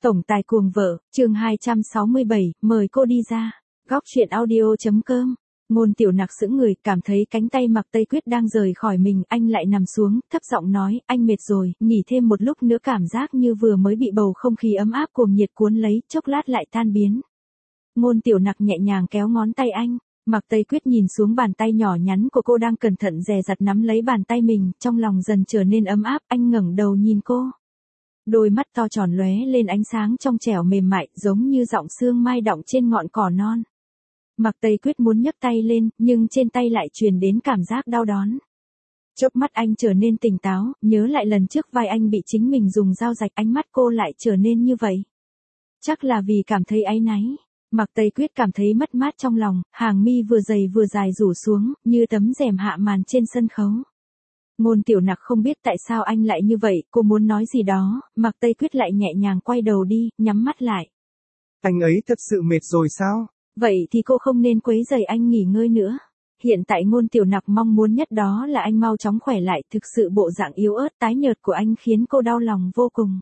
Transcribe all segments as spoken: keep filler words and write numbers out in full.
Tổng tài cuồng vợ, chương hai trăm sáu mươi bảy, mời cô đi ra. Góc truyện audio.com. Ngôn Tiểu Nặc sững người, cảm thấy cánh tay Mạc Tây Quyết đang rời khỏi mình, anh lại nằm xuống, thấp giọng nói, anh mệt rồi, nghỉ thêm một lúc nữa cảm giác như vừa mới bị bầu không khí ấm áp cuồng nhiệt cuốn lấy, chốc lát lại tan biến. Ngôn Tiểu Nặc nhẹ nhàng kéo ngón tay anh, Mạc Tây Quyết nhìn xuống bàn tay nhỏ nhắn của cô đang cẩn thận dè dặt nắm lấy bàn tay mình, trong lòng dần trở nên ấm áp, anh ngẩng đầu nhìn cô. Đôi mắt to tròn lóe lên ánh sáng trong trẻo mềm mại, giống như giọng sương mai đọng trên ngọn cỏ non. Mạc Tây Quyết muốn nhấc tay lên, nhưng trên tay lại truyền đến cảm giác đau đớn. Chớp mắt anh trở nên tỉnh táo, nhớ lại lần trước vai anh bị chính mình dùng dao rạch, ánh mắt cô lại trở nên như vậy. Chắc là vì cảm thấy áy náy. Mạc Tây Quyết cảm thấy mất mát trong lòng, hàng mi vừa dày vừa dài rủ xuống, như tấm rèm hạ màn trên sân khấu. Ngôn Tiểu Nặc không biết tại sao anh lại như vậy, cô muốn nói gì đó, Mạc Tây Quyết lại nhẹ nhàng quay đầu đi, nhắm mắt lại. Anh ấy thật sự mệt rồi sao? Vậy thì cô không nên quấy rầy anh nghỉ ngơi nữa. Hiện tại Ngôn Tiểu Nặc mong muốn nhất đó là anh mau chóng khỏe lại, thực sự bộ dạng yếu ớt tái nhợt của anh khiến cô đau lòng vô cùng.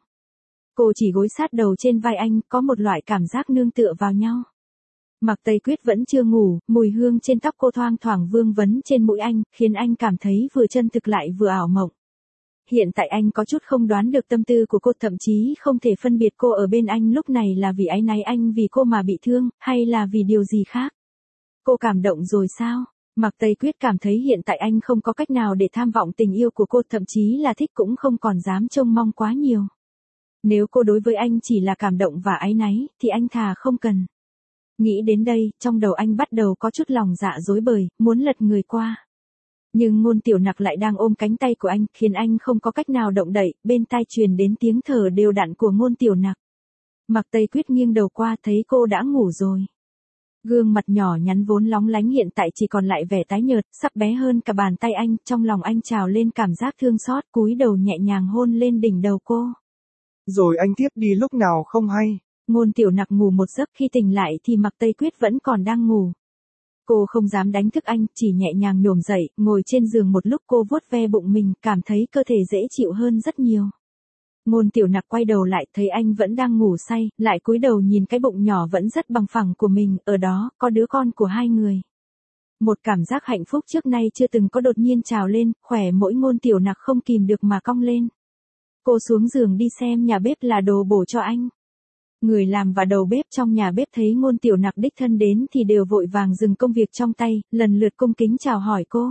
Cô chỉ gối sát đầu trên vai anh, có một loại cảm giác nương tựa vào nhau. Mạc Tây Quyết vẫn chưa ngủ, mùi hương trên tóc cô thoang thoảng vương vấn trên mũi anh, khiến anh cảm thấy vừa chân thực lại vừa ảo mộng. Hiện tại anh có chút không đoán được tâm tư của cô, thậm chí không thể phân biệt cô ở bên anh lúc này là vì áy náy anh vì cô mà bị thương, hay là vì điều gì khác. Cô cảm động rồi sao? Mạc Tây Quyết cảm thấy hiện tại anh không có cách nào để tham vọng tình yêu của cô, thậm chí là thích cũng không còn dám trông mong quá nhiều. Nếu cô đối với anh chỉ là cảm động và áy náy, thì anh thà không cần. Nghĩ đến đây, trong đầu anh bắt đầu có chút lòng dạ rối bời, muốn lật người qua. Nhưng Ngôn Tiểu Nặc lại đang ôm cánh tay của anh, khiến anh không có cách nào động đậy, bên tai truyền đến tiếng thở đều đặn của Ngôn Tiểu Nặc. Mạc Tây Quyết nghiêng đầu qua thấy cô đã ngủ rồi. Gương mặt nhỏ nhắn vốn lóng lánh hiện tại chỉ còn lại vẻ tái nhợt, sắp bé hơn cả bàn tay anh, trong lòng anh trào lên cảm giác thương xót, cúi đầu nhẹ nhàng hôn lên đỉnh đầu cô. Rồi anh tiếp đi lúc nào không hay. Ngôn Tiểu Nặc ngủ một giấc, khi tỉnh lại thì Mạc Tây Quyết vẫn còn đang ngủ. Cô không dám đánh thức anh, chỉ nhẹ nhàng nhổm dậy, ngồi trên giường một lúc cô vuốt ve bụng mình, cảm thấy cơ thể dễ chịu hơn rất nhiều. Ngôn Tiểu Nặc quay đầu lại, thấy anh vẫn đang ngủ say, lại cúi đầu nhìn cái bụng nhỏ vẫn rất bằng phẳng của mình, ở đó, có đứa con của hai người. Một cảm giác hạnh phúc trước nay chưa từng có đột nhiên trào lên, khỏe mỗi Ngôn Tiểu Nặc không kìm được mà cong lên. Cô xuống giường đi xem nhà bếp là đồ bổ cho anh. Người làm và đầu bếp trong nhà bếp thấy Ngôn Tiểu Nặc đích thân đến thì đều vội vàng dừng công việc trong tay, lần lượt cung kính chào hỏi cô.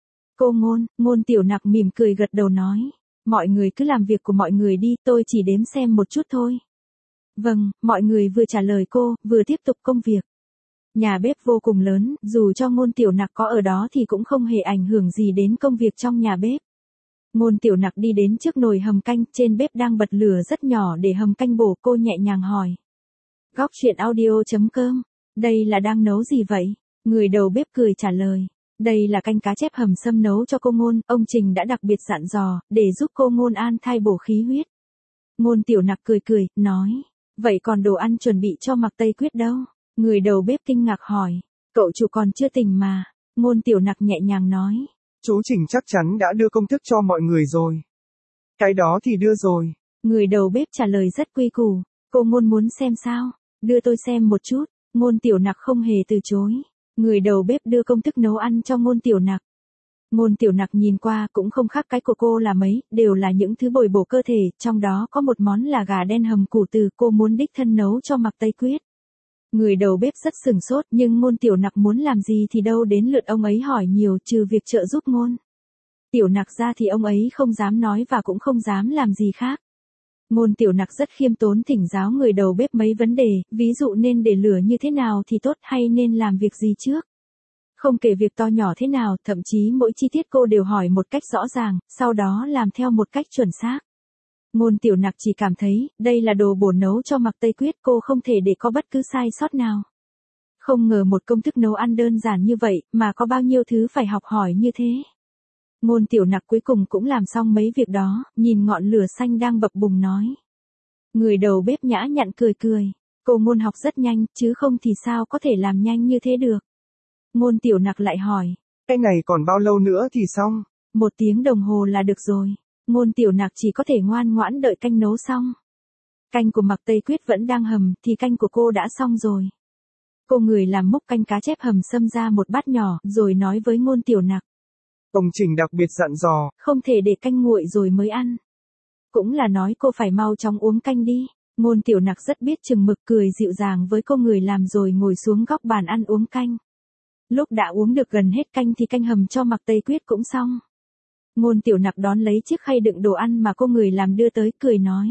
Cô Ngôn, Ngôn Tiểu Nặc mỉm cười gật đầu nói, mọi người cứ làm việc của mọi người đi, tôi chỉ đếm xem một chút thôi. Vâng, mọi người vừa trả lời cô, vừa tiếp tục công việc. Nhà bếp vô cùng lớn, dù cho Ngôn Tiểu Nặc có ở đó thì cũng không hề ảnh hưởng gì đến công việc trong nhà bếp. Ngôn Tiểu Nặc đi đến trước nồi hầm canh, trên bếp đang bật lửa rất nhỏ để hầm canh bổ, cô nhẹ nhàng hỏi. Góc truyện audio.com, đây là đang nấu gì vậy? Người đầu bếp cười trả lời. Đây là canh cá chép hầm sâm nấu cho cô Ngôn, ông Trình đã đặc biệt dặn dò, để giúp cô Ngôn an thai bổ khí huyết. Ngôn Tiểu Nặc cười cười, nói. Vậy còn đồ ăn chuẩn bị cho Mạc Tây Quyết đâu? Người đầu bếp kinh ngạc hỏi. Cậu chủ còn chưa tỉnh mà. Ngôn Tiểu Nặc nhẹ nhàng nói. Chú Trình chắc chắn đã đưa công thức cho mọi người rồi. Cái đó thì đưa rồi. Người đầu bếp trả lời rất quy củ. Cô Ngôn muốn xem sao? Đưa tôi xem một chút. Ngôn Tiểu Nặc không hề từ chối. Người đầu bếp đưa công thức nấu ăn cho Ngôn Tiểu Nặc. Ngôn Tiểu Nặc nhìn qua cũng không khác cái của cô là mấy, đều là những thứ bồi bổ cơ thể, trong đó có một món là gà đen hầm củ từ, cô muốn đích thân nấu cho Mạc Tây Quyết. Người đầu bếp rất sừng sốt, nhưng Ngôn Tiểu Nặc muốn làm gì thì đâu đến lượt ông ấy hỏi nhiều, trừ việc trợ giúp Ngôn Tiểu Nặc ra thì ông ấy không dám nói và cũng không dám làm gì khác. Ngôn Tiểu Nặc rất khiêm tốn thỉnh giáo người đầu bếp mấy vấn đề, ví dụ nên để lửa như thế nào thì tốt hay nên làm việc gì trước. Không kể việc to nhỏ thế nào, thậm chí mỗi chi tiết cô đều hỏi một cách rõ ràng, sau đó làm theo một cách chuẩn xác. Ngôn Tiểu Nặc chỉ cảm thấy, đây là đồ bổ nấu cho Mạc Tây Quyết, cô không thể để có bất cứ sai sót nào. Không ngờ một công thức nấu ăn đơn giản như vậy, mà có bao nhiêu thứ phải học hỏi như thế. Ngôn Tiểu Nặc cuối cùng cũng làm xong mấy việc đó, nhìn ngọn lửa xanh đang bập bùng nói. Người đầu bếp nhã nhặn cười cười, cô Ngôn học rất nhanh, chứ không thì sao có thể làm nhanh như thế được. Ngôn Tiểu Nặc lại hỏi. Cái này còn bao lâu nữa thì xong? Một tiếng đồng hồ là được rồi. Ngôn Tiểu Nặc chỉ có thể ngoan ngoãn đợi canh nấu xong. Canh của Mạc Tây Quyết vẫn đang hầm, thì canh của cô đã xong rồi. Cô người làm múc canh cá chép hầm xâm ra một bát nhỏ, rồi nói với Ngôn Tiểu Nặc. Ông Trình đặc biệt dặn dò. Không thể để canh nguội rồi mới ăn. Cũng là nói cô phải mau chóng uống canh đi. Ngôn Tiểu Nặc rất biết chừng mực, cười dịu dàng với cô người làm rồi ngồi xuống góc bàn ăn uống canh. Lúc đã uống được gần hết canh thì canh hầm cho Mạc Tây Quyết cũng xong. Ngôn Tiểu Nặc đón lấy chiếc khay đựng đồ ăn mà cô người làm đưa tới, cười nói.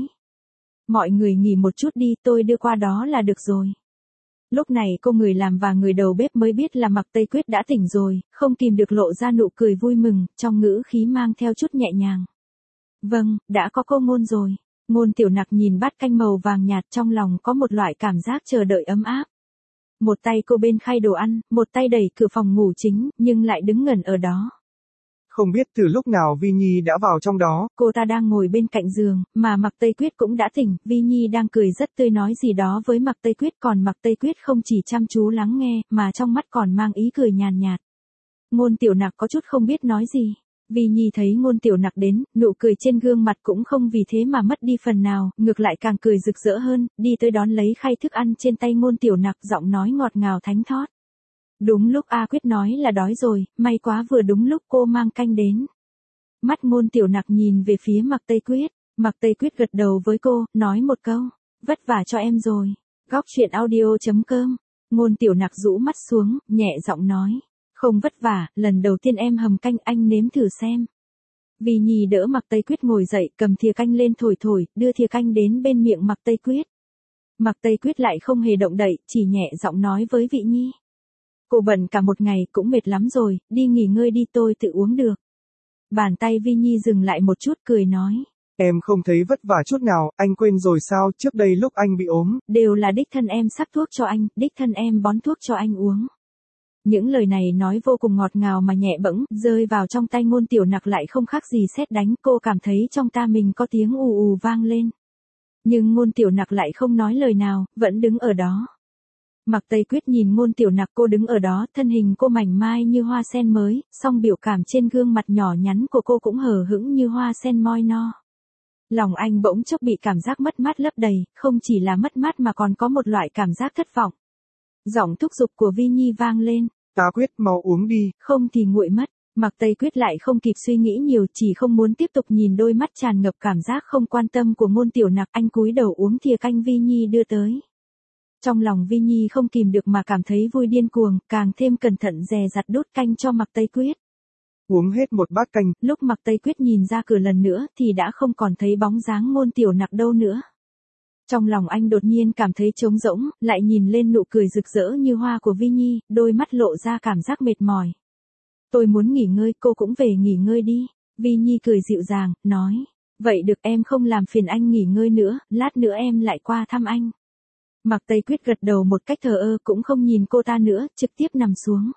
Mọi người nghỉ một chút đi, tôi đưa qua đó là được rồi. Lúc này cô người làm và người đầu bếp mới biết là Mạc Tây Quyết đã tỉnh rồi, không kìm được lộ ra nụ cười vui mừng, trong ngữ khí mang theo chút nhẹ nhàng. Vâng, đã có cô Ngôn rồi. Ngôn Tiểu Nặc nhìn bát canh màu vàng nhạt, trong lòng có một loại cảm giác chờ đợi ấm áp. Một tay cô bên khay đồ ăn, một tay đẩy cửa phòng ngủ chính, nhưng lại đứng ngẩn ở đó. Không biết từ lúc nào Vi Nhi đã vào trong đó. Cô ta đang ngồi bên cạnh giường, mà Mạc Tây Quyết cũng đã tỉnh, Vi Nhi đang cười rất tươi nói gì đó với Mạc Tây Quyết, còn Mạc Tây Quyết không chỉ chăm chú lắng nghe, mà trong mắt còn mang ý cười nhàn nhạt. Ngôn Tiểu Nặc có chút không biết nói gì. Vi Nhi thấy Ngôn Tiểu Nặc đến, nụ cười trên gương mặt cũng không vì thế mà mất đi phần nào, ngược lại càng cười rực rỡ hơn, đi tới đón lấy khay thức ăn trên tay Ngôn Tiểu Nặc, giọng nói ngọt ngào thánh thót. Đúng lúc A Quyết nói là đói rồi, may quá vừa đúng lúc cô mang canh đến. Mắt Ngôn Tiểu Nặc nhìn về phía Mạc Tây Quyết, Mạc Tây Quyết gật đầu với cô, nói một câu, vất vả cho em rồi. Góc truyện audio chấm com. Ngôn Tiểu Nặc rũ mắt xuống, nhẹ giọng nói, không vất vả, lần đầu tiên em hầm canh, anh nếm thử xem. Vi Nhi đỡ Mạc Tây Quyết ngồi dậy, cầm thìa canh lên thổi thổi, đưa thìa canh đến bên miệng Mạc Tây Quyết. Mạc Tây Quyết lại không hề động đậy, chỉ nhẹ giọng nói với Vi Nhi. Cô bận cả một ngày cũng mệt lắm rồi, đi nghỉ ngơi đi, tôi tự uống được. Bàn tay Vi Nhi dừng lại một chút, cười nói. Em không thấy vất vả chút nào, anh quên rồi sao, trước đây lúc anh bị ốm. Đều là đích thân em sắc thuốc cho anh, đích thân em bón thuốc cho anh uống. Những lời này nói vô cùng ngọt ngào mà nhẹ bẫng, rơi vào trong tay Ngôn Tiểu Nặc lại không khác gì sét đánh, cô cảm thấy trong ta mình có tiếng ù ù vang lên. Nhưng Ngôn Tiểu Nặc lại không nói lời nào, vẫn đứng ở đó. Mạc Tây Quyết nhìn Ngôn Tiểu Nặc, cô đứng ở đó, thân hình cô mảnh mai như hoa sen mới, song biểu cảm trên gương mặt nhỏ nhắn của cô cũng hờ hững như hoa sen moi no. Lòng anh bỗng chốc bị cảm giác mất mát lấp đầy, không chỉ là mất mát mà còn có một loại cảm giác thất vọng. Giọng thúc giục của Vi Nhi vang lên. Ta Quyết mau uống đi. Không thì nguội mất. Mạc Tây Quyết lại không kịp suy nghĩ nhiều, chỉ không muốn tiếp tục nhìn đôi mắt tràn ngập cảm giác không quan tâm của Ngôn Tiểu Nặc, anh cúi đầu uống thìa canh Vi Nhi đưa tới. Trong lòng Vi Nhi không kìm được mà cảm thấy vui điên cuồng, càng thêm cẩn thận dè dặt đút canh cho Mạc Tây Quyết. Uống hết một bát canh. Lúc Mạc Tây Quyết nhìn ra cửa lần nữa thì đã không còn thấy bóng dáng Ngôn Tiểu Nặc đâu nữa. Trong lòng anh đột nhiên cảm thấy trống rỗng, lại nhìn lên nụ cười rực rỡ như hoa của Vi Nhi, đôi mắt lộ ra cảm giác mệt mỏi. Tôi muốn nghỉ ngơi, cô cũng về nghỉ ngơi đi. Vi Nhi cười dịu dàng, nói. Vậy được, em không làm phiền anh nghỉ ngơi nữa, lát nữa em lại qua thăm anh. Mạc Tây Quyết gật đầu một cách thờ ơ, cũng không nhìn cô ta nữa, trực tiếp nằm xuống.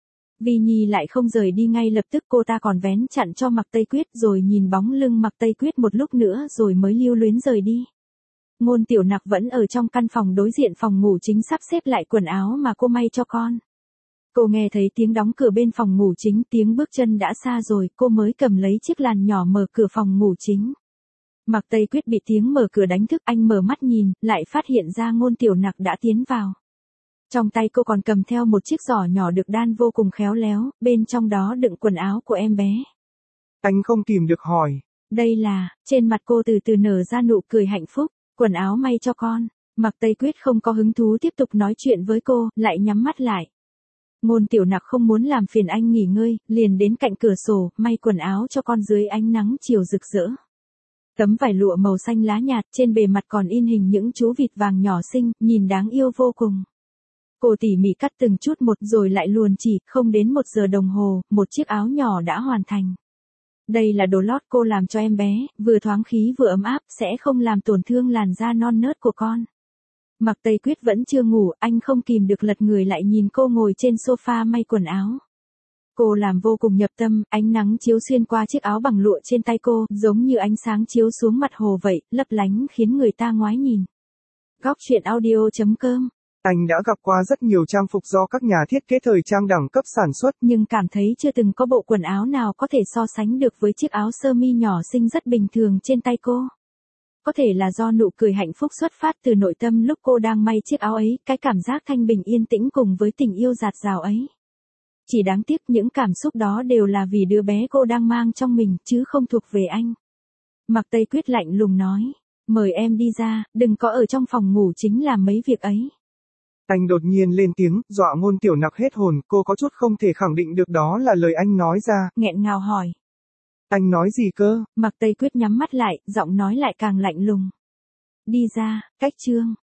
Vi Nhi lại không rời đi ngay lập tức, cô ta còn vén chặn cho Mạc Tây Quyết rồi nhìn bóng lưng Mạc Tây Quyết một lúc nữa rồi mới lưu luyến rời đi. Ngôn Tiểu Nặc vẫn ở trong căn phòng đối diện phòng ngủ chính sắp xếp lại quần áo mà cô may cho con. Cô nghe thấy tiếng đóng cửa bên phòng ngủ chính, tiếng bước chân đã xa rồi, cô mới cầm lấy chiếc làn nhỏ mở cửa phòng ngủ chính. Mạc Tây Quyết bị tiếng mở cửa đánh thức, anh mở mắt nhìn, lại phát hiện ra Ngôn Tiểu Nặc đã tiến vào. Trong tay cô còn cầm theo một chiếc giỏ nhỏ được đan vô cùng khéo léo, bên trong đó đựng quần áo của em bé. Anh không kìm được hỏi. Đây là, trên mặt cô từ từ nở ra nụ cười hạnh phúc, quần áo may cho con. Mạc Tây Quyết không có hứng thú tiếp tục nói chuyện với cô, lại nhắm mắt lại. Ngôn Tiểu Nặc không muốn làm phiền anh nghỉ ngơi, liền đến cạnh cửa sổ, may quần áo cho con dưới ánh nắng chiều rực rỡ. Tấm vải lụa màu xanh lá nhạt, trên bề mặt còn in hình những chú vịt vàng nhỏ xinh, nhìn đáng yêu vô cùng. Cô tỉ mỉ cắt từng chút một rồi lại luồn chỉ, không đến một giờ đồng hồ, một chiếc áo nhỏ đã hoàn thành. Đây là đồ lót cô làm cho em bé, vừa thoáng khí vừa ấm áp, sẽ không làm tổn thương làn da non nớt của con. Mạc Tây Quyết vẫn chưa ngủ, anh không kìm được lật người lại nhìn cô ngồi trên sofa may quần áo. Cô làm vô cùng nhập tâm, ánh nắng chiếu xuyên qua chiếc áo bằng lụa trên tay cô, giống như ánh sáng chiếu xuống mặt hồ vậy, lấp lánh khiến người ta ngoái nhìn. Góc truyện audio chấm com. Anh đã gặp qua rất nhiều trang phục do các nhà thiết kế thời trang đẳng cấp sản xuất, nhưng cảm thấy chưa từng có bộ quần áo nào có thể so sánh được với chiếc áo sơ mi nhỏ xinh rất bình thường trên tay cô. Có thể là do nụ cười hạnh phúc xuất phát từ nội tâm lúc cô đang may chiếc áo ấy, cái cảm giác thanh bình yên tĩnh cùng với tình yêu dạt dào ấy. Chỉ đáng tiếc những cảm xúc đó đều là vì đứa bé cô đang mang trong mình, chứ không thuộc về anh. Mạc Tây Quyết lạnh lùng nói, mời em đi ra, đừng có ở trong phòng ngủ chính làm mấy việc ấy. Anh đột nhiên lên tiếng, dọa Ngôn Tiểu Nặc hết hồn, cô có chút không thể khẳng định được đó là lời anh nói ra. Nghẹn ngào hỏi. Anh nói gì cơ? Mạc Tây Quyết nhắm mắt lại, giọng nói lại càng lạnh lùng. Đi ra, cách chương.